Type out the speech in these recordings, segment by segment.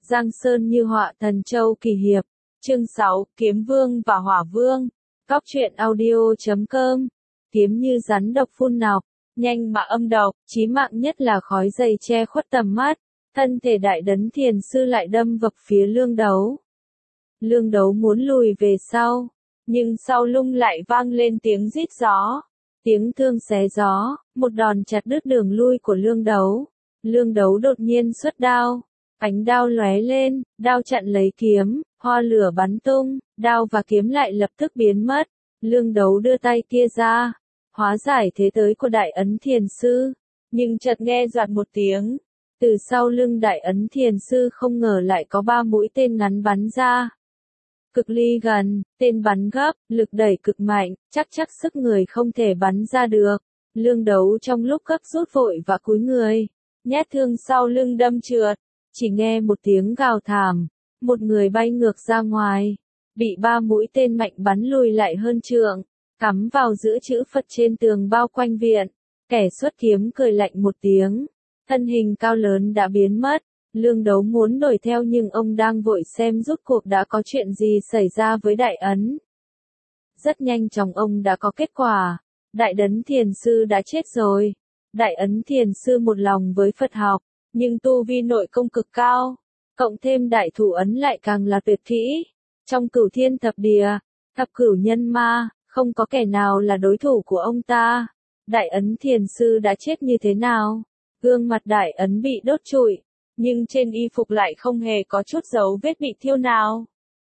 Giang Sơn như họa thần châu kỳ hiệp. Chương 6, Kiếm Vương và Hỏa Vương. Cóc truyện audio.com. Kiếm như rắn độc phun nọc, nhanh mà âm độc, chí mạng nhất là khói dày che khuất tầm mắt. Thân thể đại đấn thiền sư lại đâm vập phía lương đấu. Lương đấu muốn lùi về sau, nhưng sau lưng lại vang lên tiếng rít gió. Tiếng thương xé gió, một đòn chặt đứt đường lui của lương đấu. Lương đấu đột nhiên xuất đao. Ánh đao lóe lên, đao chặn lấy kiếm, hoa lửa bắn tung, đao và kiếm lại lập tức biến mất. Lương đấu đưa tay kia ra, hóa giải thế tới của đại ấn thiền sư, nhưng chợt nghe doạt một tiếng. Từ sau lưng đại ấn thiền sư không ngờ lại có 3 mũi tên ngắn bắn ra. Cực ly gần, tên bắn gấp, lực đẩy cực mạnh, chắc sức người không thể bắn ra được. Lương đấu trong lúc gấp rút vội và cúi người, nhét thương sau lưng đâm trượt. Chỉ nghe một tiếng gào thảm, một người bay ngược ra ngoài, bị 3 mũi tên mạnh bắn lùi lại hơn trượng, cắm vào giữa chữ Phật trên tường bao quanh viện. Kẻ xuất kiếm cười lạnh một tiếng, thân hình cao lớn đã biến mất. Lương đấu muốn đuổi theo nhưng ông đang vội xem rốt cuộc đã có chuyện gì xảy ra với đại ấn. Rất nhanh chóng ông đã có kết quả, đại đấn thiền sư đã chết rồi. Đại ấn thiền sư một lòng với Phật học, nhưng tu vi nội công cực cao, cộng thêm đại thủ ấn lại càng là tuyệt kỹ. Trong cửu thiên thập địa, thập cửu nhân ma, không có kẻ nào là đối thủ của ông ta. Đại ấn thiền sư đã chết như thế nào? Gương mặt đại ấn bị đốt trụi, nhưng trên y phục lại không hề có chút dấu vết bị thiêu nào.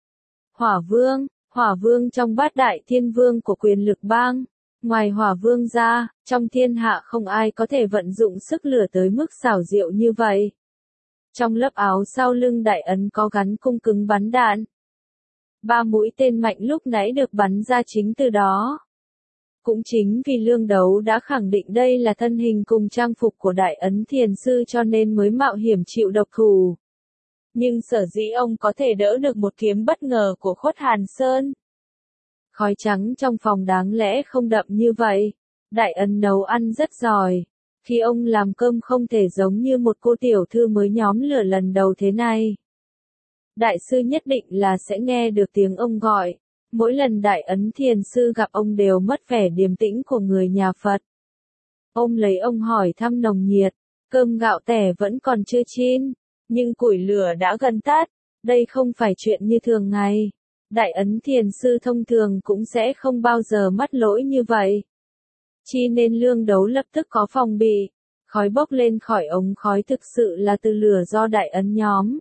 Hỏa vương trong bát đại thiên vương của quyền lực bang. Ngoài hỏa vương ra, trong thiên hạ không ai có thể vận dụng sức lửa tới mức xảo diệu như vậy. Trong lớp áo sau lưng đại ấn có gắn cung cứng bắn đạn. 3 mũi tên mạnh lúc nãy được bắn ra chính từ đó. Cũng chính vì lương đấu đã khẳng định đây là thân hình cùng trang phục của đại ấn thiền sư cho nên mới mạo hiểm chịu độc thủ. Nhưng sở dĩ ông có thể đỡ được một kiếm bất ngờ của Khuất Hàn Sơn. Khói trắng trong phòng đáng lẽ không đậm như vậy. Đại ấn nấu ăn rất giỏi. Khi ông làm cơm không thể giống như một cô tiểu thư mới nhóm lửa lần đầu thế này. Đại sư nhất định là sẽ nghe được tiếng ông gọi. Mỗi lần đại ấn thiền sư gặp ông đều mất vẻ điềm tĩnh của người nhà Phật. Ông lấy ông hỏi thăm nồng nhiệt, cơm gạo tẻ vẫn còn chưa chín, nhưng củi lửa đã gần tắt. Đây không phải chuyện như thường ngày. Đại ấn thiền sư thông thường cũng sẽ không bao giờ mắc lỗi như vậy. Chi nên lương đấu lập tức có phòng bị. Khói bốc lên khỏi ống khói thực sự là từ lửa do đại ấn nhóm.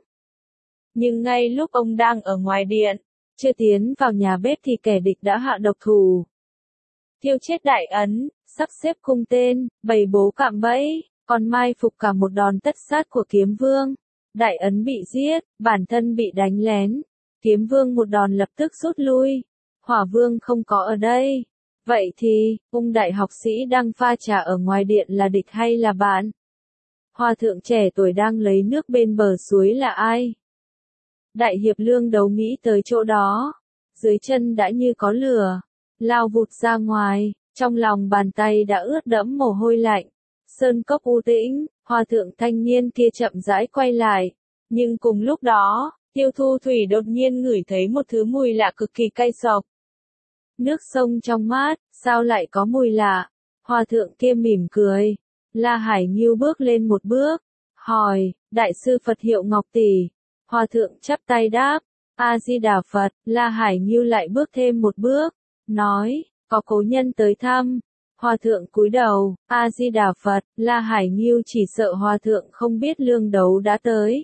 Nhưng ngay lúc ông đang ở ngoài điện, chưa tiến vào nhà bếp thì kẻ địch đã hạ độc thủ. Thiêu chết đại ấn, sắp xếp cung tên, bày bố cạm bẫy, còn mai phục cả một đòn tất sát của kiếm vương. Đại ấn bị giết, bản thân bị đánh lén. Kiếm vương một đòn lập tức rút lui. Hỏa vương không có ở đây. Vậy thì, ông đại học sĩ đang pha trà ở ngoài điện là địch hay là bạn? Hòa thượng trẻ tuổi đang lấy nước bên bờ suối là ai? Đại hiệp lương đấu nghĩ tới chỗ đó. Dưới chân đã như có lửa. Lao vụt ra ngoài, trong lòng bàn tay đã ướt đẫm mồ hôi lạnh. Sơn cốc u tĩnh, hòa thượng thanh niên kia chậm rãi quay lại. Nhưng cùng lúc đó, Tiêu Thu Thủy đột nhiên ngửi thấy một thứ mùi lạ cực kỳ cay xộc. Nước sông trong mát, sao lại có mùi lạ? Hòa thượng kia mỉm cười. La Hải Nghiêu bước lên một bước, hỏi, đại sư Phật hiệu Ngọc Tỷ. Hòa thượng chắp tay đáp, A-di-đà Phật. La Hải Nghiêu lại bước thêm một bước, nói, có cố nhân tới thăm. Hòa thượng cúi đầu, A-di-đà Phật. La Hải Nghiêu chỉ sợ hòa thượng không biết lương đấu đã tới.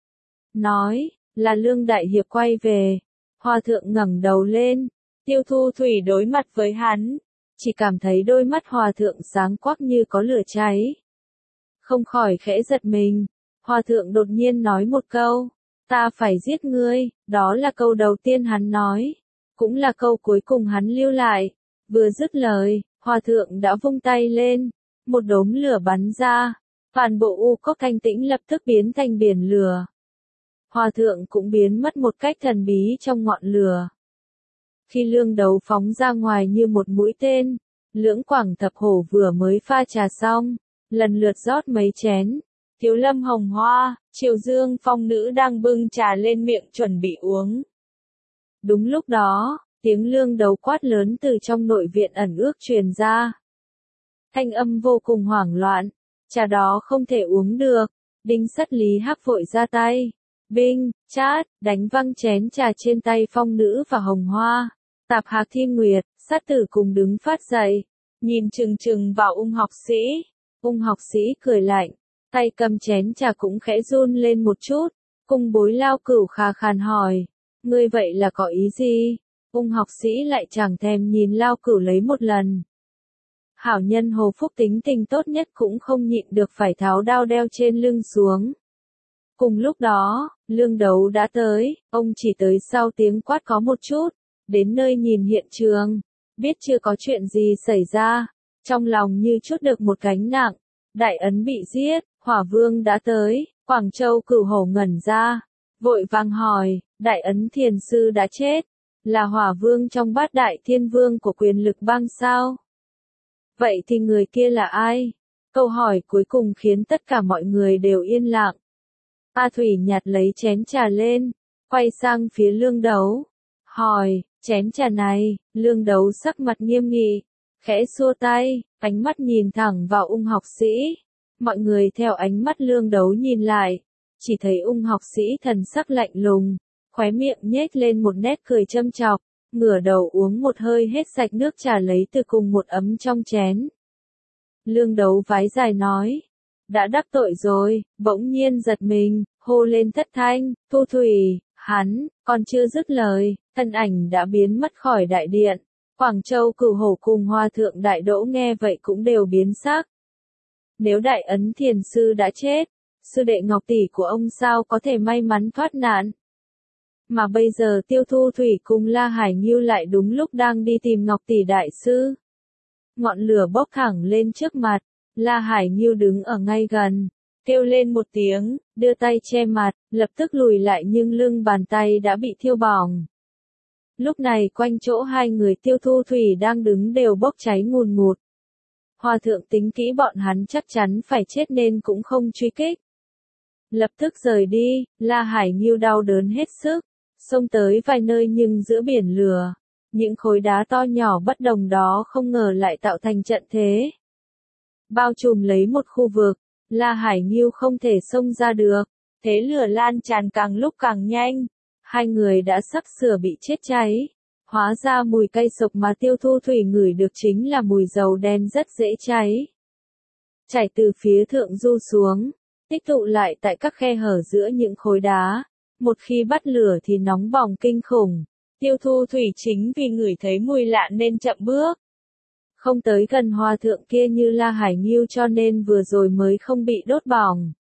Nói, là lương đại hiệp quay về. Hòa thượng ngẩng đầu lên. Tiêu Thu Thủy đối mặt với hắn, chỉ cảm thấy đôi mắt hòa thượng sáng quắc như có lửa cháy. Không khỏi khẽ giật mình. Hòa thượng đột nhiên nói một câu, ta phải giết ngươi. Đó là câu đầu tiên hắn nói, cũng là câu cuối cùng hắn lưu lại. Vừa dứt lời, hòa thượng đã vung tay lên, một đốm lửa bắn ra. Toàn bộ u cốc thanh tĩnh lập tức biến thành biển lửa. Hòa thượng cũng biến mất một cách thần bí trong ngọn lửa. Khi lương đấu phóng ra ngoài như một mũi tên, Lưỡng Quảng Thập Hổ vừa mới pha trà xong, lần lượt rót mấy chén. Thiếu Lâm Hồng Hoa, Triều Dương Phong Nữ đang bưng trà lên miệng chuẩn bị uống. Đúng lúc đó, tiếng lương đấu quát lớn từ trong nội viện ẩn ước truyền ra. Thanh âm vô cùng hoảng loạn, trà đó không thể uống được. Đinh Sắt Lý Hắc vội ra tay. Binh, chát, đánh văng chén trà trên tay Phong Nữ và Hồng Hoa. Tạp Hạc Thiên Nguyệt, Sát Tử cùng đứng phát dậy, nhìn chừng chừng vào Ung học sĩ. Ung học sĩ cười lạnh, tay cầm chén trà cũng khẽ run lên một chút. Cung Bối Lao Cửu khà khàn hỏi, ngươi vậy là có ý gì? Ung học sĩ lại chẳng thèm nhìn Lao Cửu lấy một lần. Hảo nhân Hồ Phúc tính tình tốt nhất cũng không nhịn được phải tháo đao đeo trên lưng xuống. Cùng lúc đó, lương đấu đã tới, ông chỉ tới sau tiếng quát có một chút, đến nơi nhìn hiện trường, biết chưa có chuyện gì xảy ra, trong lòng như trút được một gánh nặng. Đại Ấn bị giết, Hỏa Vương đã tới, Quảng Châu Cửu Hổ ngẩn ra, vội vàng hỏi, Đại Ấn Thiền Sư đã chết, là Hỏa Vương trong Bát Đại Thiên Vương của Quyền Lực Bang sao? Vậy thì người kia là ai? Câu hỏi cuối cùng khiến tất cả mọi người đều yên lặng. A Thủy nhặt lấy chén trà lên, quay sang phía lương đấu, hỏi, chén trà này, lương đấu sắc mặt nghiêm nghị, khẽ xua tay, ánh mắt nhìn thẳng vào Ung học sĩ. Mọi người theo ánh mắt lương đấu nhìn lại, chỉ thấy Ung học sĩ thần sắc lạnh lùng, khóe miệng nhếch lên một nét cười châm chọc, ngửa đầu uống một hơi hết sạch nước trà lấy từ cùng một ấm trong chén. Lương đấu vái dài nói, đã đắc tội rồi, bỗng nhiên giật mình, hô lên thất thanh, Thu Thủy, hắn, còn chưa dứt lời, thân ảnh đã biến mất khỏi đại điện. Quảng Châu Cửu Hổ cùng Hòa Thượng Đại Đỗ nghe vậy cũng đều biến sắc. Nếu Đại Ấn Thiền Sư đã chết, sư đệ Ngọc Tỷ của ông sao có thể may mắn thoát nạn? Mà bây giờ Tiêu Thu Thủy cùng La Hải Nghiêu lại đúng lúc đang đi tìm Ngọc Tỷ Đại Sư. Ngọn lửa bốc thẳng lên trước mặt, La Hải Nghiêu đứng ở ngay gần, kêu lên một tiếng, đưa tay che mặt, lập tức lùi lại nhưng lưng bàn tay đã bị thiêu bỏng. Lúc này quanh chỗ hai người Tiêu Thu Thủy đang đứng đều bốc cháy ngùn ngụt. Hòa thượng tính kỹ bọn hắn chắc chắn phải chết nên cũng không truy kích. Lập tức rời đi, La Hải Nghiêu đau đớn hết sức, xông tới vài nơi nhưng giữa biển lửa, những khối đá to nhỏ bất đồng đó không ngờ lại tạo thành trận thế. Bao trùm lấy một khu vực, La Hải Nghiêu không thể xông ra được, thế lửa lan tràn càng lúc càng nhanh. Hai người đã sắp sửa bị chết cháy. Hóa ra mùi cây sộc mà Tiêu Thu Thủy ngửi được chính là mùi dầu đen rất dễ cháy. Chảy từ phía thượng du xuống, tích tụ lại tại các khe hở giữa những khối đá. Một khi bắt lửa thì nóng bỏng kinh khủng. Tiêu Thu Thủy chính vì ngửi thấy mùi lạ nên chậm bước. Không tới gần hòa thượng kia như La Hải Nghiêu cho nên vừa rồi mới không bị đốt bỏng.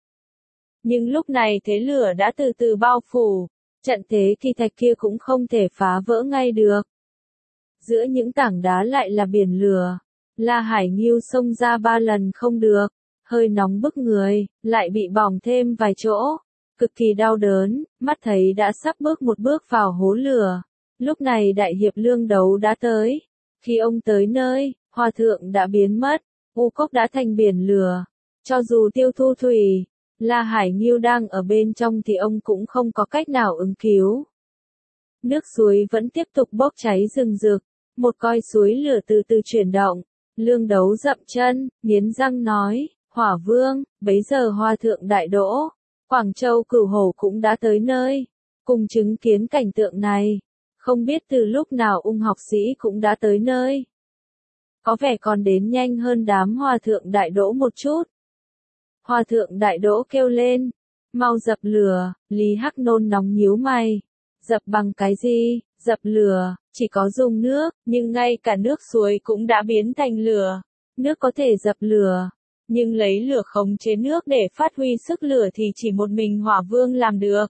Nhưng lúc này thế lửa đã từ từ bao phủ. Trận thế kỳ thạch kia cũng không thể phá vỡ ngay được. Giữa những tảng đá lại là biển lửa. La Hải Nghiêu xông ra 3 lần không được. Hơi nóng bức người, lại bị bỏng thêm vài chỗ. Cực kỳ đau đớn, mắt thấy đã sắp bước một bước vào hố lửa. Lúc này đại hiệp lương đấu đã tới. Khi ông tới nơi, hòa thượng đã biến mất. U cốc đã thành biển lửa. Cho dù Tiêu Thu Thủy, La Hải Nghiêu đang ở bên trong thì ông cũng không có cách nào ứng cứu. Nước suối vẫn tiếp tục bốc cháy rừng rực, một coi suối lửa từ từ chuyển động. Lương đấu dậm chân, nghiến răng nói, Hỏa Vương, bấy giờ Hòa Thượng Đại Đỗ, Quảng Châu Cửu Hổ cũng đã tới nơi, cùng chứng kiến cảnh tượng này. Không biết từ lúc nào Ung học sĩ cũng đã tới nơi. Có vẻ còn đến nhanh hơn đám Hòa Thượng Đại Đỗ một chút. Hòa Thượng Đại Đỗ kêu lên, mau dập lửa. Lý Hắc nôn nóng nhíu mày. Dập bằng cái gì? Dập lửa, chỉ có dùng nước, nhưng ngay cả nước suối cũng đã biến thành lửa. Nước có thể dập lửa, nhưng lấy lửa khống chế nước để phát huy sức lửa thì chỉ một mình Hỏa Vương làm được.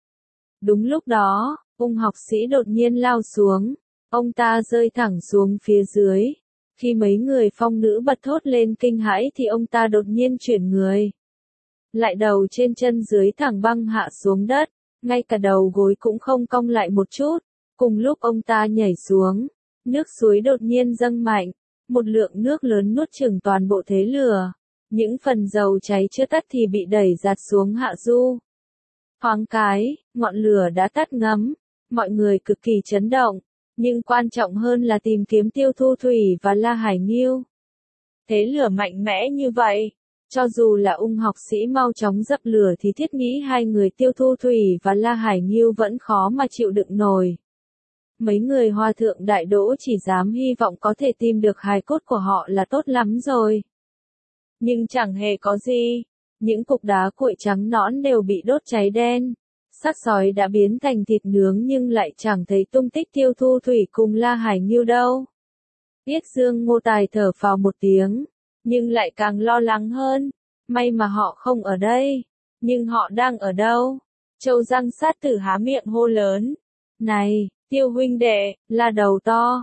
Đúng lúc đó, Ung học sĩ đột nhiên lao xuống, ông ta rơi thẳng xuống phía dưới. Khi mấy người phong nữ bật thốt lên kinh hãi thì ông ta đột nhiên chuyển người. Lại đầu trên chân dưới thẳng băng hạ xuống đất, ngay cả đầu gối cũng không cong lại một chút. Cùng lúc ông ta nhảy xuống, nước suối đột nhiên dâng mạnh, một lượng nước lớn nuốt chửng toàn bộ thế lửa. Những phần dầu cháy chưa tắt thì bị đẩy giạt xuống hạ du. Thoáng cái, ngọn lửa đã tắt ngấm, mọi người cực kỳ chấn động, nhưng quan trọng hơn là tìm kiếm Tiêu Thu Thủy và La Hải Nghiêu. Thế lửa mạnh mẽ như vậy, cho dù là ung học sĩ mau chóng dập lửa thì thiết nghĩ hai người Tiêu Thu Thủy và La Hải Nghiêu vẫn khó mà chịu đựng nổi. Mấy người hòa thượng đại đỗ chỉ dám hy vọng có thể tìm được hài cốt của họ là tốt lắm rồi. Nhưng chẳng hề có gì. Những cục đá cuội trắng nõn đều bị đốt cháy đen. Xác sói đã biến thành thịt nướng nhưng lại chẳng thấy tung tích Tiêu Thu Thủy cùng La Hải Nghiêu đâu. Yết Dương Ngô Tài thở phào một tiếng, nhưng lại càng lo lắng hơn. May mà họ không ở đây. Nhưng họ đang ở đâu? Châu Răng Sát Tử há miệng hô lớn. Này, Tiêu huynh đệ, là đầu to,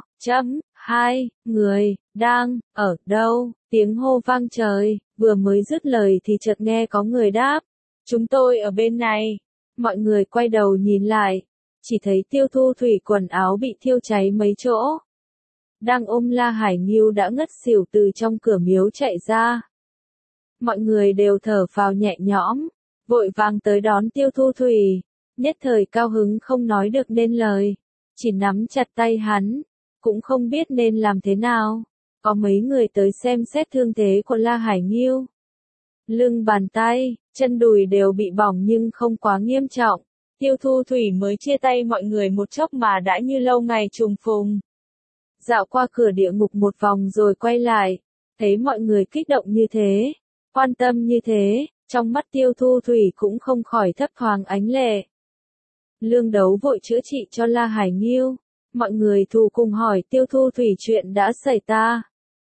hai người, đang, ở đâu? Tiếng hô vang trời, vừa mới dứt lời thì chợt nghe có người đáp. Chúng tôi ở bên này. Mọi người quay đầu nhìn lại, chỉ thấy Tiêu Thu Thủy quần áo bị thiêu cháy mấy chỗ. Đang ôm La Hải Nghiêu đã ngất xỉu từ trong cửa miếu chạy ra. Mọi người đều thở phào nhẹ nhõm, vội vàng tới đón Tiêu Thu Thủy, nhất thời cao hứng không nói được nên lời, chỉ nắm chặt tay hắn, cũng không biết nên làm thế nào. Có mấy người tới xem xét thương thế của La Hải Nghiêu. Lưng bàn tay, chân đùi đều bị bỏng nhưng không quá nghiêm trọng. Tiêu Thu Thủy mới chia tay mọi người một chốc mà đã như lâu ngày trùng phùng. Dạo qua cửa địa ngục một vòng rồi quay lại, thấy mọi người kích động như thế, quan tâm như thế, trong mắt Tiêu Thu Thủy cũng không khỏi thấp thoáng ánh lệ. Lương Đấu vội chữa trị cho La Hải Nghiêu, mọi người thù cùng hỏi Tiêu Thu Thủy chuyện đã xảy ra.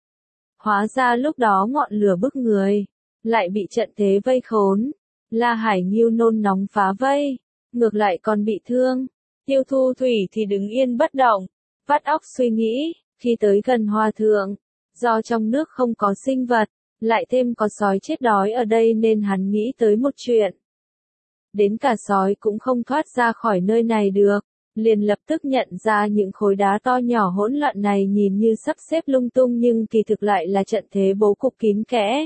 Hóa ra lúc đó ngọn lửa bức người, lại bị trận thế vây khốn. La Hải Nghiêu nôn nóng phá vây, ngược lại còn bị thương. Tiêu Thu Thủy thì đứng yên bất động, vắt óc suy nghĩ, khi tới gần hòa thượng, do trong nước không có sinh vật, lại thêm có sói chết đói ở đây nên hắn nghĩ tới một chuyện. Đến cả sói cũng không thoát ra khỏi nơi này được, liền lập tức nhận ra những khối đá to nhỏ hỗn loạn này nhìn như sắp xếp lung tung nhưng kỳ thực lại là trận thế bố cục kín kẽ.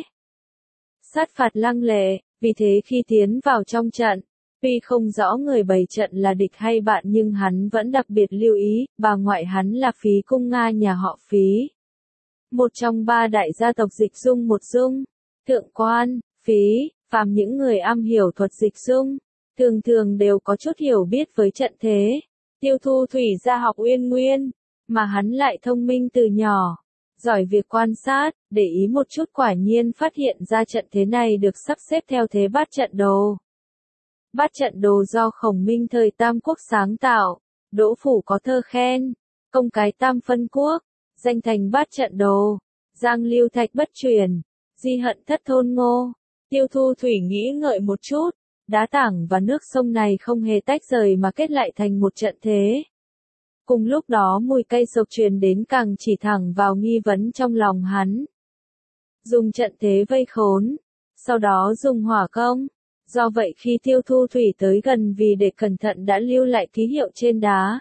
Sát phạt lăng lệ, vì thế khi tiến vào trong trận, tuy không rõ người bày trận là địch hay bạn nhưng hắn vẫn đặc biệt lưu ý, bà ngoại hắn là Phí Cung Nga nhà họ Phí. Một trong ba đại gia tộc dịch dung một dung, thượng quan, Phí, phàm những người am hiểu thuật dịch dung, thường thường đều có chút hiểu biết với trận thế. Tiêu Thu Thủy ra học Uyên Nguyên, mà hắn lại thông minh từ nhỏ, giỏi việc quan sát, để ý một chút quả nhiên phát hiện ra trận thế này được sắp xếp theo thế bát trận đồ. Bát trận đồ do Khổng Minh thời Tam Quốc sáng tạo, Đỗ Phủ có thơ khen, công cái tam phân quốc, danh thành bát trận đồ, giang lưu thạch bất truyền, di hận thất thôn ngô. Tiêu Thu Thủy nghĩ ngợi một chút, đá tảng và nước sông này không hề tách rời mà kết lại thành một trận thế. Cùng lúc đó mùi cây sộc truyền đến càng chỉ thẳng vào nghi vấn trong lòng hắn. Dùng trận thế vây khốn, sau đó dùng hỏa công. Do vậy khi Tiêu Thu Thủy tới gần vì để cẩn thận đã lưu lại ký hiệu trên đá.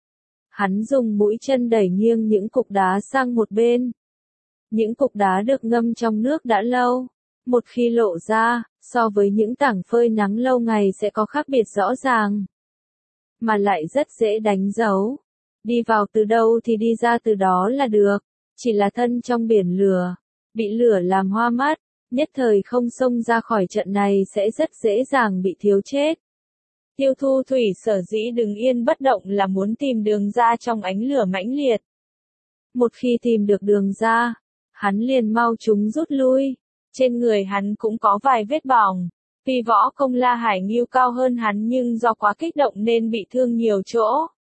Hắn dùng mũi chân đẩy nghiêng những cục đá sang một bên. Những cục đá được ngâm trong nước đã lâu. Một khi lộ ra, so với những tảng phơi nắng lâu ngày sẽ có khác biệt rõ ràng. Mà lại rất dễ đánh dấu. Đi vào từ đâu thì đi ra từ đó là được. Chỉ là thân trong biển lửa, bị lửa làm hoa mắt, nhất thời không xông ra khỏi trận này sẽ rất dễ dàng bị thiếu chết. Tiêu Thu Thủy sở dĩ đứng yên bất động là muốn tìm đường ra trong ánh lửa mãnh liệt. Một khi tìm được đường ra, hắn liền mau chúng rút lui. Trên người hắn cũng có vài vết bỏng. Tuy võ công La Hải Nghiêu cao hơn hắn nhưng do quá kích động nên bị thương nhiều chỗ.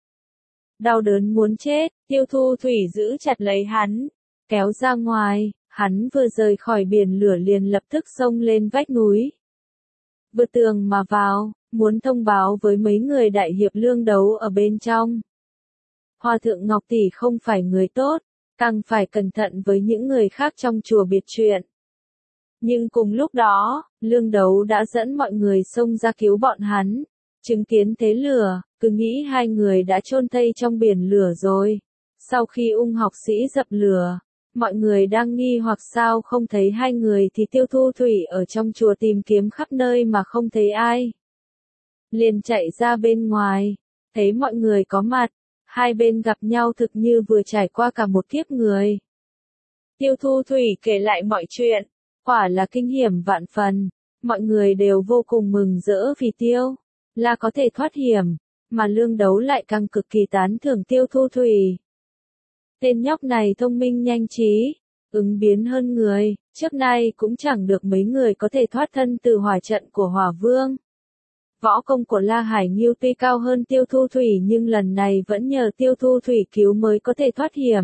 Đau đớn muốn chết, Tiêu Thu Thủy giữ chặt lấy hắn, kéo ra ngoài, hắn vừa rời khỏi biển lửa liền lập tức xông lên vách núi. Vượt tường mà vào, muốn thông báo với mấy người đại hiệp Lương Đấu ở bên trong. Hòa thượng Ngọc Tỷ không phải người tốt, càng phải cẩn thận với những người khác trong chùa biệt chuyện. Nhưng cùng lúc đó, Lương Đấu đã dẫn mọi người xông ra cứu bọn hắn. Chứng kiến thế lửa, cứ nghĩ hai người đã chôn thây trong biển lửa rồi. Sau khi ung học sĩ dập lửa, Mọi người đang nghi hoặc sao không thấy hai người thì Tiêu Thu Thủy ở trong chùa tìm kiếm khắp nơi mà không thấy ai. Liền chạy ra bên ngoài, thấy mọi người có mặt, hai bên gặp nhau thực như vừa trải qua cả một kiếp người. Tiêu Thu Thủy kể lại mọi chuyện, quả là kinh hiểm vạn phần, mọi người đều vô cùng mừng rỡ vì Tiêu là có thể thoát hiểm, mà Lương Đấu lại càng cực kỳ tán thưởng Tiêu Thu Thủy. Tên nhóc này thông minh nhanh trí, ứng biến hơn người, trước nay cũng chẳng được mấy người có thể thoát thân từ hỏa trận của Hỏa Vương. Võ công của La Hải Nghiêu tuy cao hơn Tiêu Thu Thủy nhưng lần này vẫn nhờ Tiêu Thu Thủy cứu mới có thể thoát hiểm.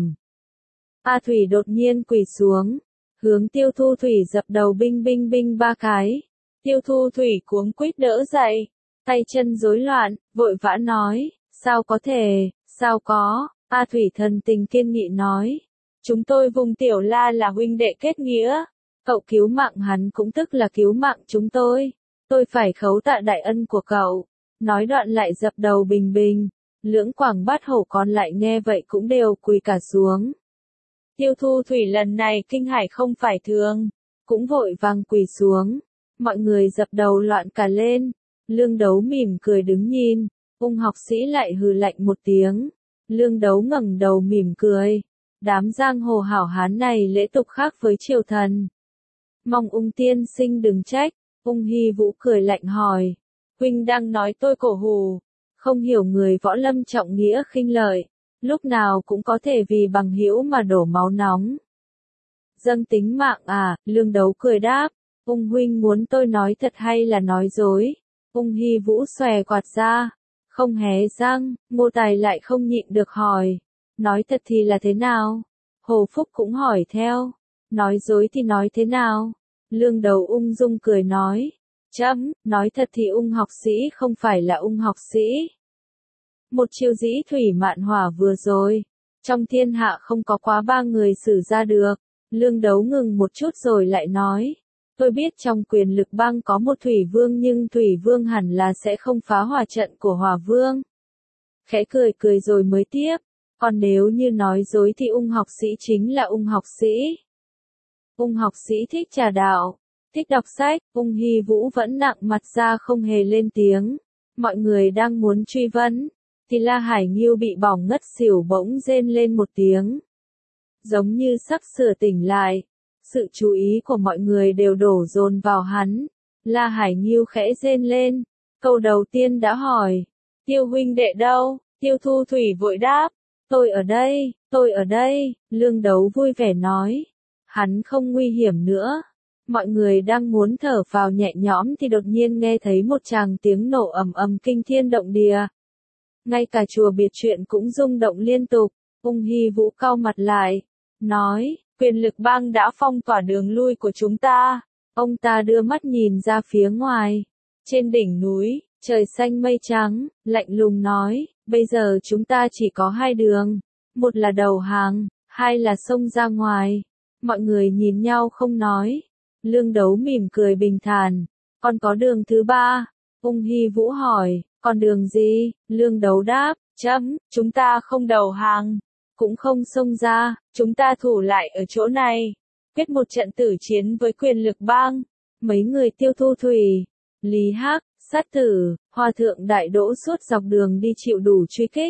A Thủy đột nhiên quỳ xuống, hướng Tiêu Thu Thủy dập đầu binh binh binh ba cái. Tiêu Thu Thủy cuống quýt đỡ dậy, tay chân rối loạn, vội vã nói, sao có thể, sao có. A Thủy thần tình kiên nghị nói, chúng tôi vùng Tiểu La là huynh đệ kết nghĩa, cậu cứu mạng hắn cũng tức là cứu mạng chúng tôi phải khấu tạ đại ân của cậu. Nói đoạn lại dập đầu bình bình, lưỡng quảng bát hổ còn lại nghe vậy cũng đều quỳ cả xuống. Tiêu Thu Thủy lần này kinh hãi không phải thường, cũng vội vàng quỳ xuống, mọi người dập đầu loạn cả lên. Lương Đấu mỉm cười đứng nhìn, Ung học sĩ lại hừ lạnh một tiếng. Lương Đấu ngẩng đầu mỉm cười, đám giang hồ hảo hán này lễ tục khác với triều thần. Mong Ung tiên sinh đừng trách. Ung Hy Vũ cười lạnh hỏi, huynh đang nói tôi cổ hủ, không hiểu người võ lâm trọng nghĩa khinh lợi, lúc nào cũng có thể vì bằng hữu mà đổ máu nóng. Dâng tính mạng à, Lương Đấu cười đáp, Ung huynh muốn tôi nói thật hay là nói dối? Ung Hy Vũ xòe quạt ra, không hé răng, Ngô Tài lại không nhịn được hỏi, nói thật thì là thế nào? Hồ Phúc cũng hỏi theo, nói dối thì nói thế nào? Lương Đấu ung dung cười nói, nói thật thì Ung học sĩ không phải là Ung học sĩ. Một chiêu dĩ thủy mạn hỏa vừa rồi, trong thiên hạ không có quá 3 người xử ra được. Lương Đấu ngừng một chút rồi lại nói, tôi biết trong Quyền Lực Bang có một Thủy Vương nhưng Thủy Vương hẳn là sẽ không phá hỏa trận của Hỏa Vương. Khẽ cười cười rồi mới tiếp, còn nếu như nói dối thì Ung học sĩ chính là Ung học sĩ. Ung học sĩ thích trà đạo, thích đọc sách, Ung Hy Vũ vẫn nặng mặt ra không hề lên tiếng. Mọi người đang muốn truy vấn, thì La Hải Nghiêu bị bỏng ngất xỉu bỗng rên lên một tiếng. Giống như sắp sửa tỉnh lại, sự chú ý của mọi người đều đổ dồn vào hắn. La Hải Nghiêu khẽ rên lên, câu đầu tiên đã hỏi, Tiêu huynh đệ đâu? Tiêu Thu Thủy vội đáp, tôi ở đây, Lương Đấu vui vẻ nói. Hắn không nguy hiểm nữa. Mọi người đang muốn thở phào nhẹ nhõm thì đột nhiên nghe thấy một tràng tiếng nổ ầm ầm kinh thiên động địa. Ngay cả chùa biệt truyện cũng rung động liên tục. Ung Hy Vũ cau mặt lại, nói, Quyền Lực Bang đã phong tỏa đường lui của chúng ta. Ông ta đưa mắt nhìn ra phía ngoài. Trên đỉnh núi, trời xanh mây trắng, lạnh lùng nói, bây giờ chúng ta chỉ có 2 đường. Một là đầu hàng, 2 là xông ra ngoài. Mọi người nhìn nhau không nói. Lương Đấu mỉm cười bình thản. Còn có đường thứ 3. Ung Hy Vũ hỏi, còn đường gì? Lương Đấu đáp, chúng ta không đầu hàng, cũng không xông ra, chúng ta thủ lại ở chỗ này, quyết một trận tử chiến với Quyền Lực Bang. Mấy người Tiêu Thu Thủy, Lý Hắc, Sát Tử, Hòa Thượng Đại Đỗ suốt dọc đường đi chịu đủ truy kích.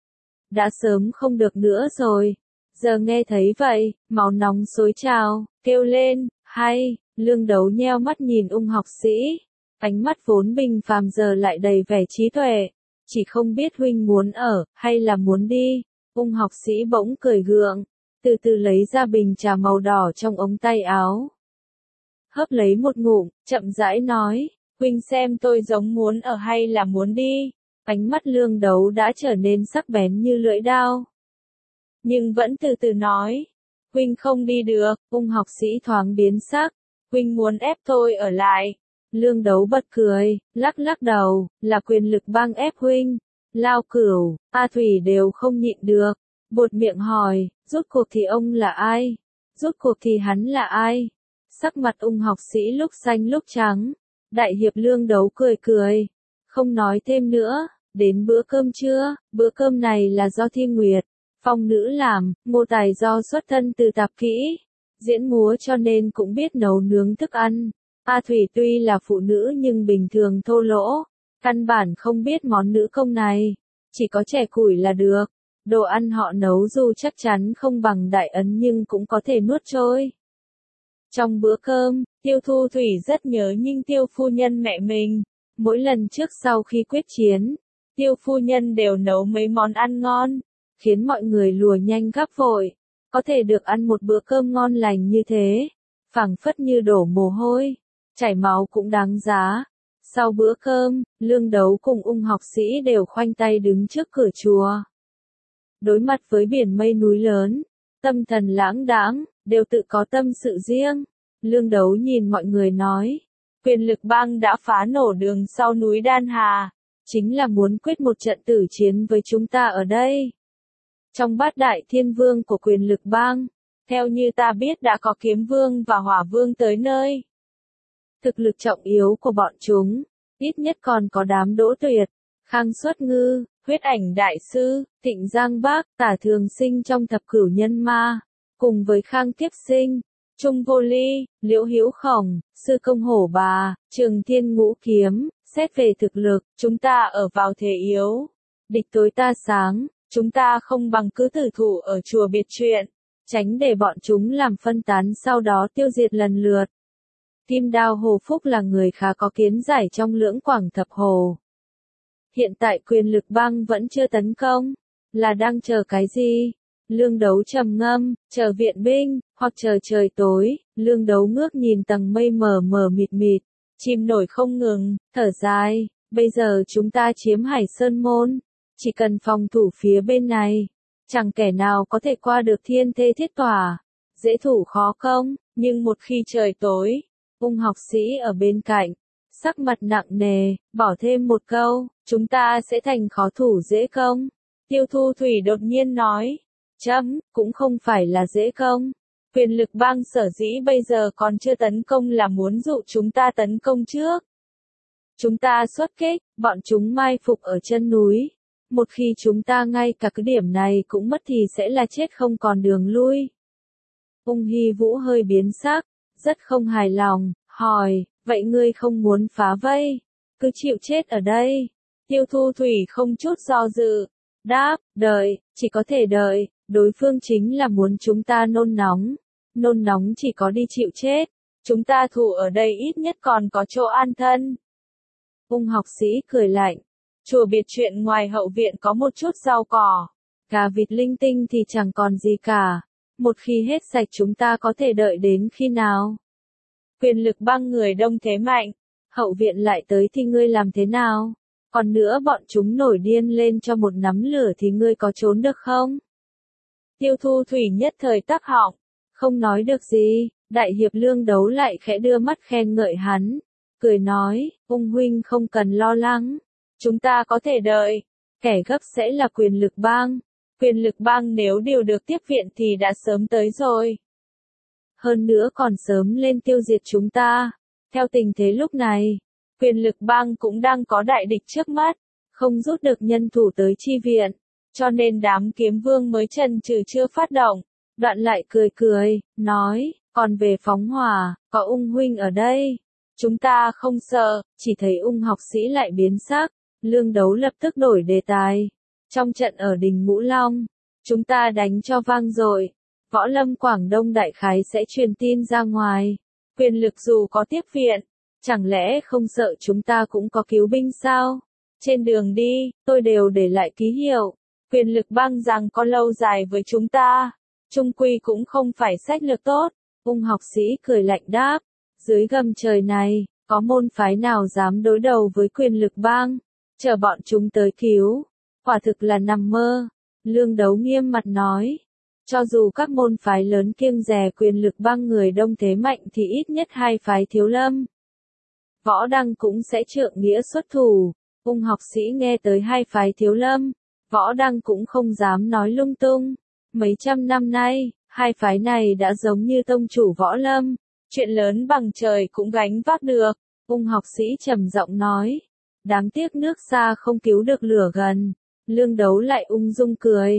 Đã sớm không được nữa rồi. Giờ nghe thấy vậy, máu nóng xối trào, kêu lên, hay. Lương Đấu nheo mắt nhìn Ung học sĩ, ánh mắt vốn bình phàm giờ lại đầy vẻ trí tuệ, chỉ không biết huynh muốn ở, hay là muốn đi. Ung học sĩ bỗng cười gượng, từ từ lấy ra bình trà màu đỏ trong ống tay áo. Hớp lấy một ngụm, chậm rãi nói, huynh xem tôi giống muốn ở hay là muốn đi. Ánh mắt Lương Đấu đã trở nên sắc bén như lưỡi dao. Nhưng vẫn từ từ nói, huynh không đi được. Ung học sĩ thoáng biến sắc, huynh muốn ép tôi ở lại. Lương Đấu bật cười, lắc lắc đầu, là Quyền Lực Bang ép huynh. Lao Cửu, A Thủy đều không nhịn được, buột miệng hỏi, rốt cuộc thì ông là ai? Rốt cuộc thì hắn là ai? Sắc mặt Ung học sĩ lúc xanh lúc trắng. Đại hiệp Lương Đấu cười cười, không nói thêm nữa. Đến bữa cơm trưa, bữa cơm này là do Thiên Nguyệt Phong nữ làm, Ngô Tài do xuất thân từ tạp kỹ, diễn múa cho nên cũng biết nấu nướng thức ăn. A Thủy tuy là phụ nữ nhưng bình thường thô lỗ, căn bản không biết món nữ công này, chỉ có chẻ củi là được. Đồ ăn họ nấu dù chắc chắn không bằng Đại Ấn nhưng cũng có thể nuốt trôi. Trong bữa cơm, Tiêu Thu Thủy rất nhớ nhưng Tiêu phu nhân mẹ mình. Mỗi lần trước sau khi quyết chiến, Tiêu phu nhân đều nấu mấy món ăn ngon, khiến mọi người lùa nhanh gấp vội. Có thể được ăn một bữa cơm ngon lành như thế, phảng phất như đổ mồ hôi, chảy máu cũng đáng giá. Sau bữa cơm, Lương Đấu cùng Ung học sĩ đều khoanh tay đứng trước cửa chùa. Đối mặt với biển mây núi lớn, tâm thần lãng đãng, đều tự có tâm sự riêng. Lương Đấu nhìn mọi người nói, Quyền Lực Bang đã phá nổ đường sau núi Đan Hà, chính là muốn quyết một trận tử chiến với chúng ta ở đây. Trong bát đại thiên vương của Quyền Lực Bang, theo như ta biết đã có Kiếm Vương và Hỏa Vương tới nơi. Thực lực trọng yếu của bọn chúng, ít nhất còn có đám Đỗ Tuyệt, Khang Xuất Ngư, Huyết Ảnh Đại Sư, Thịnh Giang Bác, Tả Thường Sinh trong Thập Cửu Nhân Ma, cùng với Khang Kiếp Sinh, Trung Vô Ly, Liễu Hữu Khổng, Sư Công Hổ Bà, Trường Thiên Ngũ Kiếm. Xét về thực lực, chúng ta ở vào thế yếu. Địch tối ta sáng, chúng ta không bằng cứ tử thủ ở chùa biệt chuyện, tránh để bọn chúng làm phân tán sau đó tiêu diệt lần lượt. Kim Đao Hồ Phúc là người khá có kiến giải trong Lưỡng Quảng Thập Hồ. Hiện tại Quyền Lực Bang vẫn chưa tấn công, là đang chờ cái gì? Lương Đấu trầm ngâm, chờ viện binh, hoặc chờ trời tối. Lương Đấu ngước nhìn tầng mây mờ mờ mịt mịt, chìm nổi không ngừng, thở dài, bây giờ chúng ta chiếm Hải Sơn Môn, chỉ cần phòng thủ phía bên này, chẳng kẻ nào có thể qua được Thiên Thê Thiết Tỏa, dễ thủ khó công, nhưng một khi trời tối, Ung học sĩ ở bên cạnh, sắc mặt nặng nề, bỏ thêm một câu, chúng ta sẽ thành khó thủ dễ công. Tiêu Thu Thủy đột nhiên nói, cũng không phải là dễ công. Quyền Lực Bang sở dĩ bây giờ còn chưa tấn công là muốn dụ chúng ta tấn công trước. Chúng ta xuất kích, bọn chúng mai phục ở chân núi. Một khi chúng ta ngay cả cái điểm này cũng mất thì sẽ là chết không còn đường lui. Ung Hy Vũ hơi biến sắc, rất không hài lòng, hỏi, vậy ngươi không muốn phá vây, cứ chịu chết ở đây. Tiêu Thu Thủy không chút do dự, đáp, đợi, chỉ có thể đợi, đối phương chính là muốn chúng ta nôn nóng chỉ có đi chịu chết, chúng ta thủ ở đây ít nhất còn có chỗ an thân. Ung học sĩ cười lạnh, chùa biệt chuyện ngoài hậu viện có một chút rau cỏ, gà vịt linh tinh thì chẳng còn gì cả, một khi hết sạch chúng ta có thể đợi đến khi nào? Quyền Lực Bang người đông thế mạnh, hậu viện lại tới thì ngươi làm thế nào? Còn nữa bọn chúng nổi điên lên cho một nắm lửa thì ngươi có trốn được không? Tiêu Thu Thủy nhất thời tắc họng, không nói được gì. Đại hiệp Lương Đấu lại khẽ đưa mắt khen ngợi hắn, cười nói, Ung huynh không cần lo lắng, chúng ta có thể đợi, kẻ gấp sẽ là Quyền Lực Bang. Quyền Lực Bang nếu điều được tiếp viện thì đã sớm tới rồi. Hơn nữa còn sớm lên tiêu diệt chúng ta. Theo tình thế lúc này, Quyền Lực Bang cũng đang có đại địch trước mắt, không rút được nhân thủ tới chi viện, cho nên đám Kiếm Vương mới chần chừ chưa phát động. Đoạn lại cười, nói, còn về phóng hỏa, có Ung huynh ở đây, chúng ta không sợ. Chỉ thấy Ung học sĩ lại biến sắc, Lương Đấu lập tức đổi đề tài. Trong trận ở đỉnh Ngũ Long, chúng ta đánh cho vang dội, Võ Lâm Quảng Đông đại khái sẽ truyền tin ra ngoài. Quyền Lực dù có tiếp viện, chẳng lẽ không sợ chúng ta cũng có cứu binh sao? Trên đường đi, tôi đều để lại ký hiệu. Quyền Lực Bang rằng có lâu dài với chúng ta, chung quy cũng không phải sách lược tốt. Ung học sĩ cười lạnh đáp, dưới gầm trời này, có môn phái nào dám đối đầu với Quyền Lực Bang? Chờ bọn chúng tới cứu, quả thực là nằm mơ. Lương Đấu nghiêm mặt nói, cho dù các môn phái lớn kiêng dè Quyền Lực Bang người đông thế mạnh thì ít nhất hai phái Thiếu Lâm, Võ Đăng cũng sẽ trượng nghĩa xuất thủ. Ung học sĩ nghe tới hai phái Thiếu Lâm, Võ Đăng cũng không dám nói lung tung. Mấy trăm năm nay, hai phái này đã giống như tông chủ Võ Lâm, chuyện lớn bằng trời cũng gánh vác được. Ung học sĩ trầm giọng nói, đáng tiếc nước xa không cứu được lửa gần. Lương Đấu lại ung dung cười,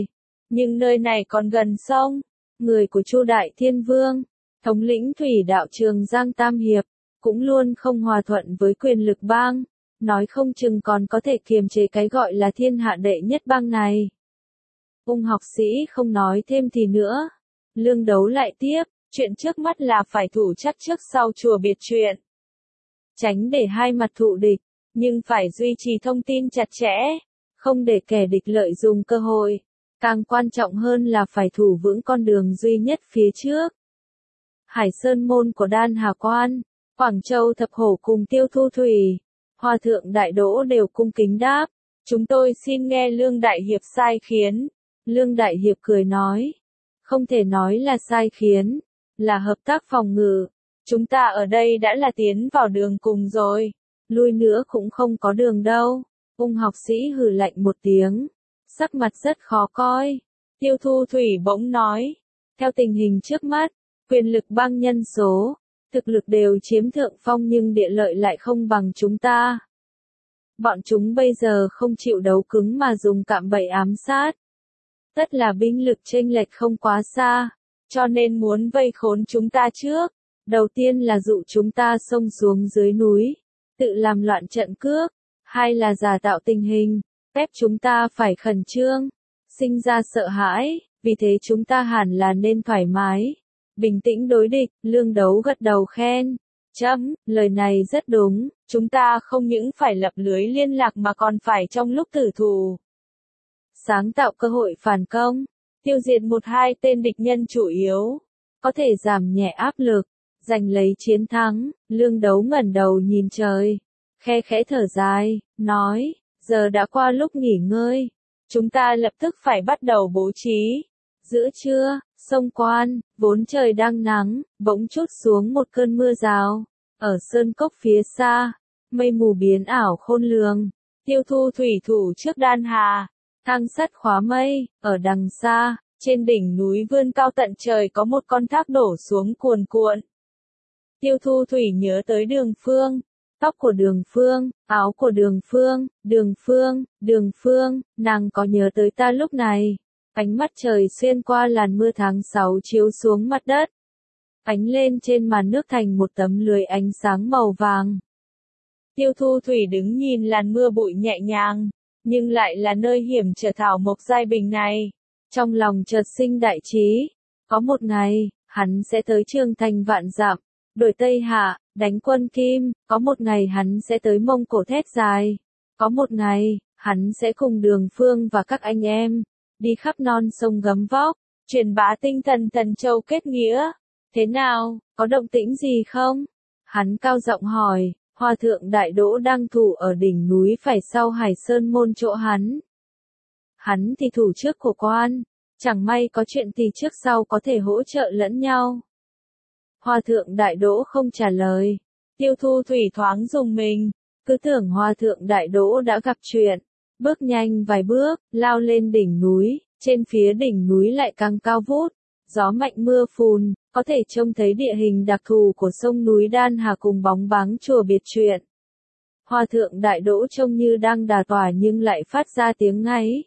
nhưng nơi này còn gần sông. Người của Chu Đại Thiên Vương, thống lĩnh thủy đạo Trường Giang Tam Hiệp, cũng luôn không hòa thuận với quyền lực bang, nói không chừng còn có thể kiềm chế cái gọi là thiên hạ đệ nhất bang này. Ung học sĩ không nói thêm thì nữa. Lương Đấu lại tiếp, chuyện trước mắt là phải thủ chắc trước sau chùa biệt chuyện. Tránh để hai mặt thụ địch, nhưng phải duy trì thông tin chặt chẽ, không để kẻ địch lợi dụng cơ hội. Càng quan trọng hơn là phải thủ vững con đường duy nhất phía trước. Hải Sơn Môn của Đan Hà Quan, Quảng Châu Thập Hổ cùng Tiêu Thu Thủy, Hòa Thượng Đại Đỗ đều cung kính đáp. Chúng tôi xin nghe Lương Đại Hiệp sai khiến. Lương Đại Hiệp cười nói. Không thể nói là sai khiến, là hợp tác phòng ngự. Chúng ta ở đây đã là tiến vào đường cùng rồi. Lui nữa cũng không có đường đâu. Ung học sĩ hừ lạnh một tiếng. Sắc mặt rất khó coi. Tiêu Thu Thủy bỗng nói. Theo tình hình trước mắt, quyền lực bang nhân số, thực lực đều chiếm thượng phong nhưng địa lợi lại không bằng chúng ta. Bọn chúng bây giờ không chịu đấu cứng mà dùng cạm bẫy ám sát. Tất là binh lực chênh lệch không quá xa, cho nên muốn vây khốn chúng ta trước. Đầu tiên là dụ chúng ta xông xuống dưới núi, tự làm loạn trận cướp. Hai là giả tạo tình hình, ép chúng ta phải khẩn trương, sinh ra sợ hãi, vì thế chúng ta hẳn là nên thoải mái, bình tĩnh đối địch. Lương Đấu gật đầu khen. Chấm, lời này rất đúng, chúng ta không những phải lập lưới liên lạc mà còn phải trong lúc tử thủ. Sáng tạo cơ hội phản công, tiêu diệt một hai tên địch nhân chủ yếu, có thể giảm nhẹ áp lực, giành lấy chiến thắng. Lương Đấu ngẩng đầu nhìn trời, khe khẽ thở dài, nói, giờ đã qua lúc nghỉ ngơi, chúng ta lập tức phải bắt đầu bố trí. Giữa trưa, sông Quan, vốn trời đang nắng, bỗng trút xuống một cơn mưa rào. Ở sơn cốc phía xa, mây mù biến ảo khôn lường. Tiêu Thu Thủy thủ trước Đan Hà, thang sắt khóa mây. Ở đằng xa, trên đỉnh núi vươn cao tận trời có một con thác đổ xuống cuồn cuộn. Tiêu Thu Thủy nhớ tới Đường Phương, tóc của Đường Phương, áo của Đường Phương, Đường Phương, nàng có nhớ tới ta lúc này. Ánh mắt trời xuyên qua làn mưa tháng 6 chiếu xuống mặt đất, ánh lên trên màn nước thành một tấm lưới ánh sáng màu vàng. Tiêu Thu Thủy đứng nhìn làn mưa bụi nhẹ nhàng, nhưng lại là nơi hiểm trở thảo mộc giai bình này. Trong lòng chợt sinh đại trí, có một ngày, hắn sẽ tới Trường Thành vạn dặm, đuổi Tây Hạ, đánh quân Kim, có một ngày hắn sẽ tới Mông Cổ thét dài, có một ngày, hắn sẽ cùng Đường Phương và các anh em, đi khắp non sông gấm vóc, truyền bá tinh thần Thần Châu kết nghĩa. Thế nào, có động tĩnh gì không? Hắn cao giọng hỏi. Hòa Thượng Đại Đỗ đang thủ ở đỉnh núi phải sau Hải Sơn Môn chỗ hắn. Hắn thì thủ trước của quan, chẳng may có chuyện thì trước sau có thể hỗ trợ lẫn nhau. Hòa Thượng Đại Đỗ không trả lời. Tiêu Thu Thủy thoáng dùng mình, cứ tưởng Hòa Thượng Đại Đỗ đã gặp chuyện. Bước nhanh vài bước, lao lên đỉnh núi, trên phía đỉnh núi lại càng cao vút, gió mạnh mưa phùn, có thể trông thấy địa hình đặc thù của sông núi Đan Hà cùng bóng báng chùa biệt chuyện. Hòa Thượng Đại Đỗ trông như đang đà tỏa nhưng lại phát ra tiếng ngáy.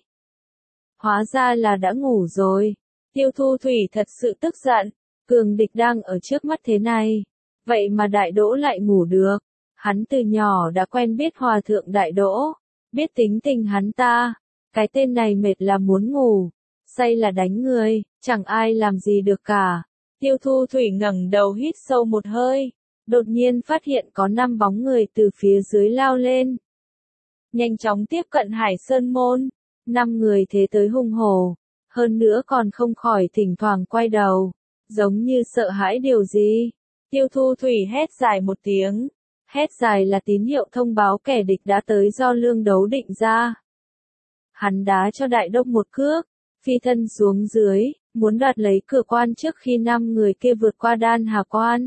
Hóa ra là đã ngủ rồi. Tiêu Thu Thủy thật sự tức giận, cường địch đang ở trước mắt thế này, vậy mà Đại Đỗ lại ngủ được. Hắn từ nhỏ đã quen biết Hòa Thượng Đại Đỗ, biết tính tình hắn ta, cái tên này mệt là muốn ngủ, say là đánh người, chẳng ai làm gì được cả. Tiêu Thu Thủy ngẩng đầu hít sâu một hơi, đột nhiên phát hiện có 5 bóng người từ phía dưới lao lên. Nhanh chóng tiếp cận Hải Sơn Môn, 5 người thế tới hung hổ, hơn nữa còn không khỏi thỉnh thoảng quay đầu, giống như sợ hãi điều gì. Tiêu Thu Thủy hét dài một tiếng, hét dài là tín hiệu thông báo kẻ địch đã tới do Lương Đấu định ra. Hắn đá cho Đại Đốc một cước, phi thân xuống dưới, muốn đoạt lấy cửa quan trước khi 5 người kia vượt qua Đan Hà Quan.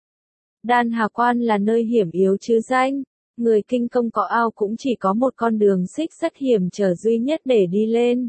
Đan Hà Quan là nơi hiểm yếu chứ danh, người kinh công có ao cũng chỉ có một con đường xích sắt hiểm trở duy nhất để đi lên.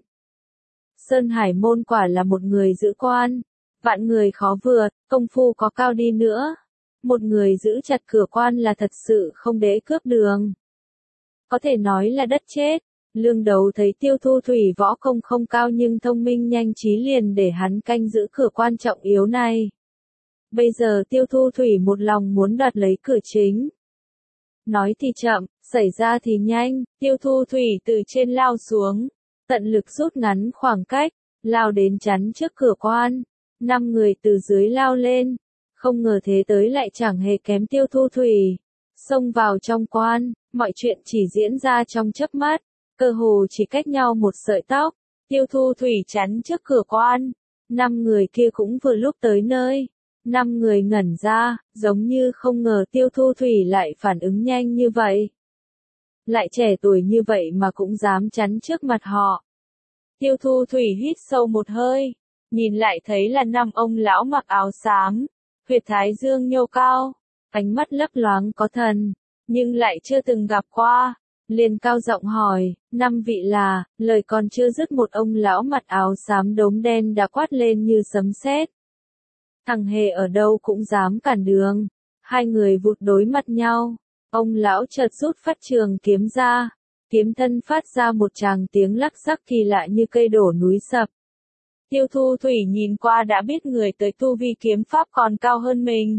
Sơn Hải Môn quả là một người giữ quan, vạn người khó vượt, công phu có cao đi nữa. Một người giữ chặt cửa quan là thật sự không để cướp đường. Có thể nói là đất chết, Lương Đấu thấy Tiêu Thu Thủy võ công không cao nhưng thông minh nhanh trí liền để hắn canh giữ cửa quan trọng yếu này. Bây giờ Tiêu Thu Thủy một lòng muốn đoạt lấy cửa chính. Nói thì chậm, xảy ra thì nhanh, Tiêu Thu Thủy từ trên lao xuống, tận lực rút ngắn khoảng cách, lao đến chắn trước cửa quan. 5 người từ dưới lao lên, không ngờ thế tới lại chẳng hề kém Tiêu Thu Thủy. Xông vào trong quan, mọi chuyện chỉ diễn ra trong chớp mắt, cơ hồ chỉ cách nhau một sợi tóc. Tiêu Thu Thủy chắn trước cửa quan, 5 người kia cũng vừa lúc tới nơi. 5 người ngẩn ra, giống như không ngờ Tiêu Thu Thủy lại phản ứng nhanh như vậy. Lại trẻ tuổi như vậy mà cũng dám chắn trước mặt họ. Tiêu Thu Thủy hít sâu một hơi, nhìn lại thấy là 5 ông lão mặc áo xám, huyệt thái dương nhô cao, ánh mắt lấp loáng có thần, nhưng lại chưa từng gặp qua. Liền cao giọng hỏi, 5 vị là, lời còn chưa dứt một ông lão mặt áo xám đốm đen đã quát lên như sấm sét. Thằng Hề ở đâu cũng dám cản đường. 2 người vụt đối mặt nhau. Ông lão chợt rút phát trường kiếm ra. Kiếm thân phát ra một tràng tiếng lắc rắc kỳ lạ như cây đổ núi sập. Tiêu Thu Thủy nhìn qua đã biết người tới tu vi kiếm pháp còn cao hơn mình.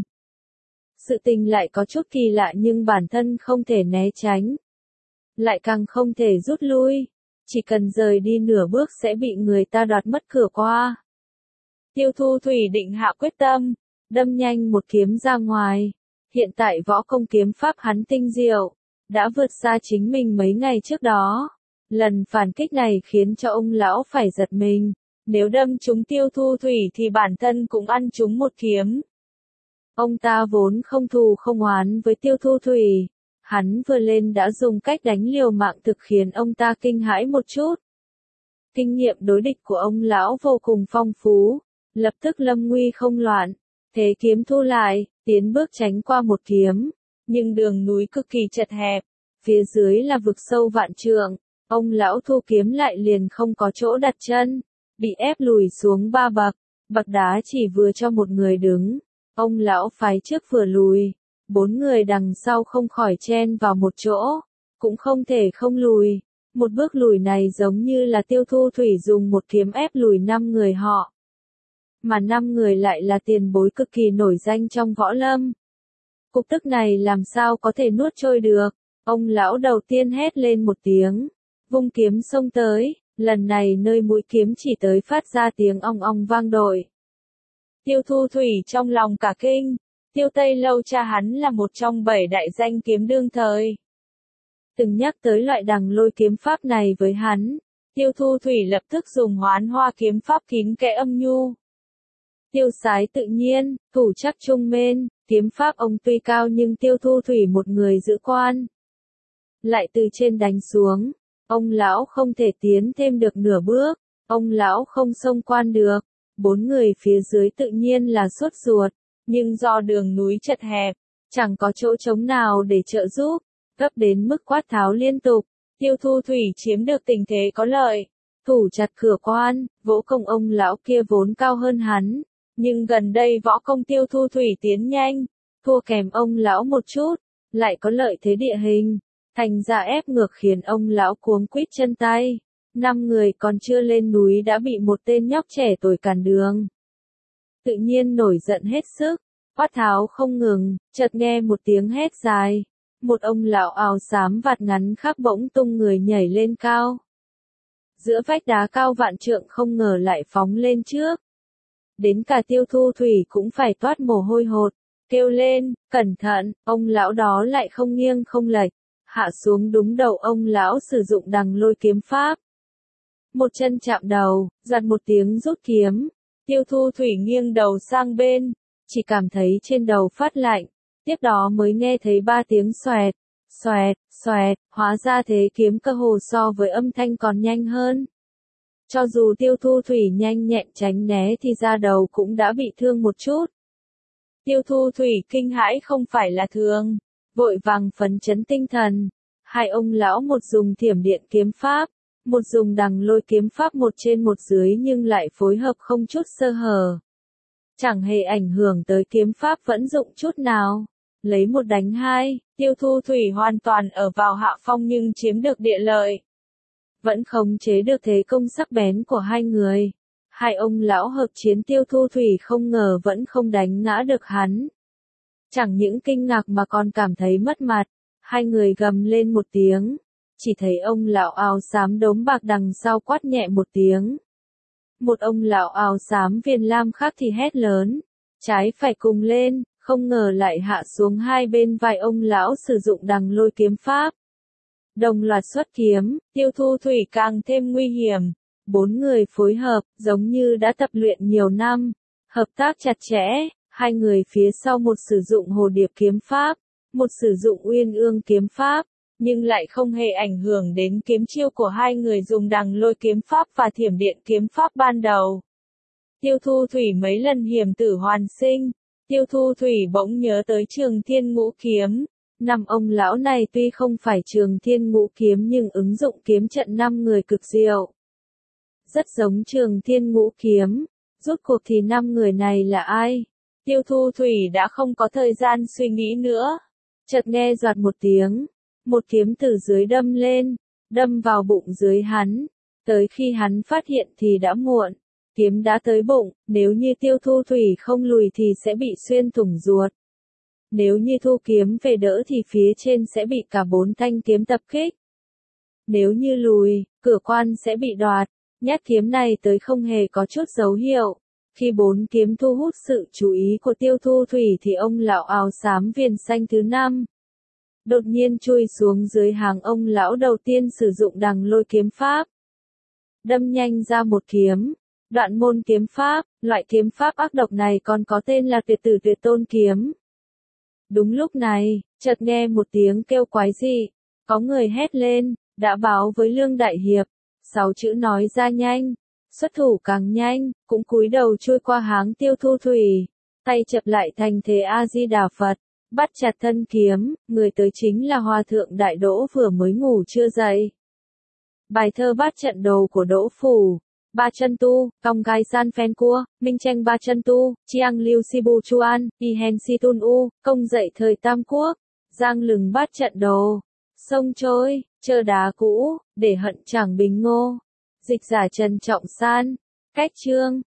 Sự tình lại có chút kỳ lạ nhưng bản thân không thể né tránh. Lại càng không thể rút lui. Chỉ cần rời đi nửa bước sẽ bị người ta đoạt mất cửa qua. Tiêu Thu Thủy định hạ quyết tâm, đâm nhanh một kiếm ra ngoài. Hiện tại võ công kiếm pháp hắn tinh diệu, đã vượt xa chính mình mấy ngày trước đó. Lần phản kích này khiến cho ông lão phải giật mình. Nếu đâm trúng Tiêu Thu Thủy thì bản thân cũng ăn trúng một kiếm. Ông ta vốn không thù không oán với Tiêu Thu Thủy. Hắn vừa lên đã dùng cách đánh liều mạng thực khiến ông ta kinh hãi một chút. Kinh nghiệm đối địch của ông lão vô cùng phong phú. Lập tức lâm nguy không loạn, thế kiếm thu lại, tiến bước tránh qua một kiếm, nhưng đường núi cực kỳ chật hẹp, phía dưới là vực sâu vạn trượng, ông lão thu kiếm lại liền không có chỗ đặt chân, bị ép lùi xuống 3 bậc, bậc đá chỉ vừa cho một người đứng, ông lão phái trước vừa lùi, 4 người đằng sau không khỏi chen vào một chỗ, cũng không thể không lùi, một bước lùi này giống như là Tiêu Thu Thủy dùng một kiếm ép lùi 5 người họ. Mà 5 người lại là tiền bối cực kỳ nổi danh trong võ lâm. Cục tức này làm sao có thể nuốt trôi được, ông lão đầu tiên hét lên một tiếng, vung kiếm xông tới, lần này nơi mũi kiếm chỉ tới phát ra tiếng ong ong vang dội. Tiêu Thu Thủy trong lòng cả kinh, Tiêu Tây Lâu cha hắn là một trong 7 đại danh kiếm đương thời. Từng nhắc tới loại đằng lôi kiếm pháp này với hắn, Tiêu Thu Thủy lập tức dùng Hoán Hoa kiếm pháp kín kẽ âm nhu. Tiêu sái tự nhiên, thủ chắc trung mên, kiếm pháp ông tuy cao nhưng Tiêu Thu Thủy một người giữ quan. Lại từ trên đánh xuống, ông lão không thể tiến thêm được nửa bước, ông lão không xông quan được, 4 người phía dưới tự nhiên là sốt ruột, nhưng do đường núi chật hẹp, chẳng có chỗ trống nào để trợ giúp, gấp đến mức quát tháo liên tục, Tiêu Thu Thủy chiếm được tình thế có lợi, thủ chặt cửa quan, võ công ông lão kia vốn cao hơn hắn. Nhưng gần đây võ công Tiêu Thu Thủy tiến nhanh, thua kèm ông lão một chút, lại có lợi thế địa hình, thành ra ép ngược khiến ông lão cuống quýt chân tay. 5 người còn chưa lên núi đã bị một tên nhóc trẻ tuổi cản đường. Tự nhiên nổi giận hết sức, quát tháo không ngừng, chợt nghe một tiếng hét dài. Một ông lão áo xám vạt ngắn khắc bỗng tung người nhảy lên cao. Giữa vách đá cao vạn trượng không ngờ lại phóng lên trước. Đến cả Tiêu Thu Thủy cũng phải toát mồ hôi hột, kêu lên, cẩn thận, ông lão đó lại không nghiêng không lệch, hạ xuống đúng đầu ông lão sử dụng đằng lôi kiếm pháp. Một chân chạm đầu, giật một tiếng rút kiếm, Tiêu Thu Thủy nghiêng đầu sang bên, chỉ cảm thấy trên đầu phát lạnh, tiếp đó mới nghe thấy 3 tiếng xoẹt, xoẹt, xoẹt, hóa ra thế kiếm cơ hồ so với âm thanh còn nhanh hơn. Cho dù Tiêu Thu Thủy nhanh nhẹn tránh né thì da đầu cũng đã bị thương một chút. Tiêu Thu Thủy kinh hãi không phải là thường, vội vàng phấn chấn tinh thần. 2 ông lão một dùng thiểm điện kiếm pháp, một dùng đằng lôi kiếm pháp một trên một dưới nhưng lại phối hợp không chút sơ hở. Chẳng hề ảnh hưởng tới kiếm pháp vẫn dụng chút nào. Lấy 1 đánh 2, Tiêu Thu Thủy hoàn toàn ở vào hạ phong nhưng chiếm được địa lợi. vẫn khống chế được thế công sắc bén của hai người. Hai ông lão hợp chiến Tiêu Thu Thủy không ngờ vẫn không đánh ngã được hắn. Chẳng những kinh ngạc mà còn cảm thấy mất mặt, hai người gầm lên một tiếng. Chỉ thấy ông lão áo xám đốm bạc đằng sau quát nhẹ một tiếng. Một ông lão áo xám viền lam khác thì hét lớn, trái phải cùng lên, không ngờ lại hạ xuống hai bên vai ông lão sử dụng đằng lôi kiếm pháp. Đồng loạt xuất kiếm, Tiêu Thu Thủy càng thêm nguy hiểm. Bốn người phối hợp, giống như đã tập luyện nhiều năm, hợp tác chặt chẽ, hai người phía sau một sử dụng hồ điệp kiếm pháp, một sử dụng uyên ương kiếm pháp, nhưng lại không hề ảnh hưởng đến kiếm chiêu của hai người dùng đằng lôi kiếm pháp và thiểm điện kiếm pháp ban đầu. Tiêu Thu Thủy mấy lần hiểm tử hoàn sinh, Tiêu Thu Thủy bỗng nhớ tới Trường Thiên Ngũ Kiếm. Năm ông lão này tuy không phải Trường Thiên Ngũ Kiếm nhưng ứng dụng kiếm trận 5 người cực diệu. Rất giống Trường Thiên Ngũ Kiếm, rốt cuộc thì 5 người này là ai? Tiêu Thu Thủy đã không có thời gian suy nghĩ nữa. Chợt nghe doạt một tiếng, một kiếm từ dưới đâm lên, đâm vào bụng dưới hắn. Tới khi hắn phát hiện thì đã muộn, kiếm đã tới bụng, nếu như Tiêu Thu Thủy không lùi thì sẽ bị xuyên thủng ruột. Nếu như thu kiếm về đỡ thì phía trên sẽ bị cả 4 thanh kiếm tập kích. Nếu như lùi, cửa quan sẽ bị đoạt. Nhát kiếm này tới không hề có chút dấu hiệu. Khi 4 kiếm thu hút sự chú ý của Tiêu Thu Thủy thì ông lão áo xám viền xanh thứ 5 đột nhiên chui xuống dưới hàng ông lão đầu tiên sử dụng đằng lôi kiếm pháp. Đâm nhanh ra một kiếm, Đoạn Môn kiếm pháp, loại kiếm pháp ác độc này còn có tên là Tuyệt Tử Tuyệt Tôn kiếm. Đúng lúc này, chợt nghe một tiếng kêu quái dị, có người hét lên, đã báo với Lương Đại Hiệp. 6 chữ nói ra nhanh, xuất thủ càng nhanh, cũng cúi đầu chui qua háng Tiêu Thu Thủy, tay chập lại thành thế A Di Đà Phật, bắt chặt thân kiếm, người tới chính là Hòa thượng Đại Đỗ vừa mới ngủ chưa dậy. Bài thơ bát trận đồ của Đỗ Phủ. Ba chân tu, cong gai san phen cua, minh tranh ba chân tu, chiang liu si bu chuan, y hen si tun u, công dậy thời Tam Quốc, giang lừng bát trận đồ, sông trôi, chơ đá cũ, để hận chẳng bình ngô. Dịch giả Trần Trọng San, cách chương.